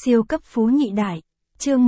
Siêu cấp phú nhị đại, chương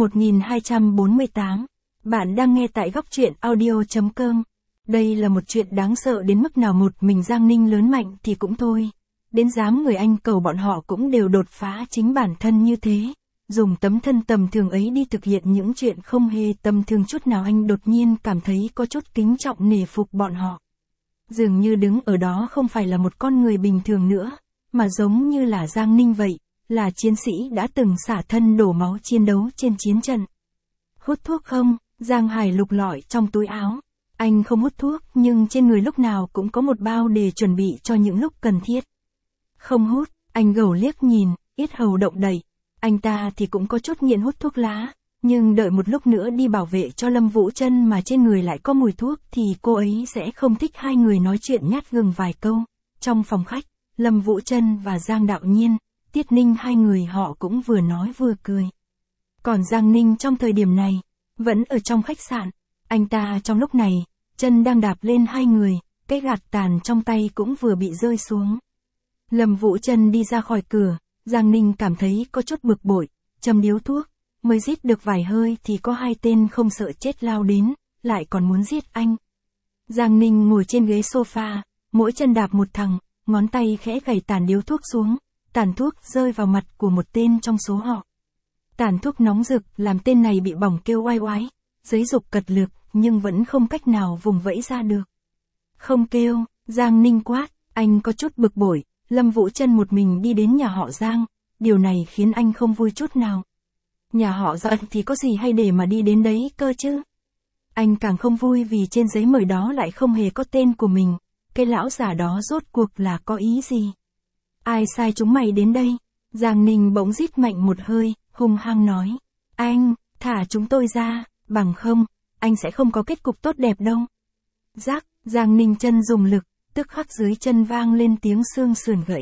1248. Bạn đang nghe tại góc truyện audio.com. Đây là một chuyện đáng sợ đến mức nào một mình Giang Ninh lớn mạnh thì cũng thôi. Đến dám người anh cầu bọn họ cũng đều đột phá chính bản thân như thế. Dùng tấm thân tầm thường ấy đi thực hiện những chuyện không hề tầm thường chút nào, anh đột nhiên cảm thấy có chút kính trọng nể phục bọn họ. Dường như đứng ở đó không phải là một con người bình thường nữa, mà giống như là Giang Ninh vậy. Là chiến sĩ đã từng xả thân đổ máu chiến đấu trên chiến trận. Hút thuốc không? Giang Hải lục lọi trong túi áo. Anh không hút thuốc nhưng trên người lúc nào cũng có một bao để chuẩn bị cho những lúc cần thiết. Không hút, anh gẩu liếc nhìn, yết hầu động đậy. Anh ta thì cũng có chút nghiện hút thuốc lá, nhưng đợi một lúc nữa đi bảo vệ cho Lâm Vũ Trân mà trên người lại có mùi thuốc thì cô ấy sẽ không thích hai người nói chuyện nhát gừng vài câu. Trong phòng khách, Lâm Vũ Trân và Giang Đạo Nhiên, Tiết Ninh hai người họ cũng vừa nói vừa cười. Còn Giang Ninh trong thời điểm này, vẫn ở trong khách sạn, anh ta trong lúc này, chân đang đạp lên hai người, cái gạt tàn trong tay cũng vừa bị rơi xuống. Lâm Vũ Trân đi ra khỏi cửa, Giang Ninh cảm thấy có chút bực bội, châm điếu thuốc, mới rít được vài hơi thì có hai tên không sợ chết lao đến, lại còn muốn giết anh. Giang Ninh ngồi trên ghế sofa, mỗi chân đạp một thằng, ngón tay khẽ gảy tàn điếu thuốc xuống. Tàn thuốc rơi vào mặt của một tên trong số họ. Tàn thuốc nóng rực làm tên này bị bỏng kêu oai oái, giấy dục cật lực nhưng vẫn không cách nào vùng vẫy ra được. Không kêu, Giang Ninh quát, anh có chút bực bội, Lâm Vũ Trân một mình đi đến nhà họ Giang, điều này khiến anh không vui chút nào. Nhà họ Giang thì có gì hay để mà đi đến đấy cơ chứ? Anh càng không vui vì trên giấy mời đó lại không hề có tên của mình, cái lão già đó rốt cuộc là có ý gì? Ai sai chúng mày đến đây? Giang Ninh bỗng rít mạnh một hơi, hung hăng nói. Anh, thả chúng tôi ra, bằng không, anh sẽ không có kết cục tốt đẹp đâu. Rắc, Giang Ninh chân dùng lực, tức khắc dưới chân vang lên tiếng xương sườn gãy.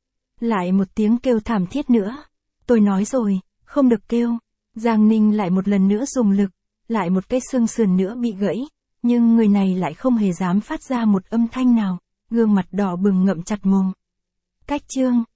Lại một tiếng kêu thảm thiết nữa. Tôi nói rồi, không được kêu. Giang Ninh lại một lần nữa dùng lực, lại một cái xương sườn nữa bị gãy, nhưng người này lại không hề dám phát ra một âm thanh nào, gương mặt đỏ bừng ngậm chặt mồm. Cách chương,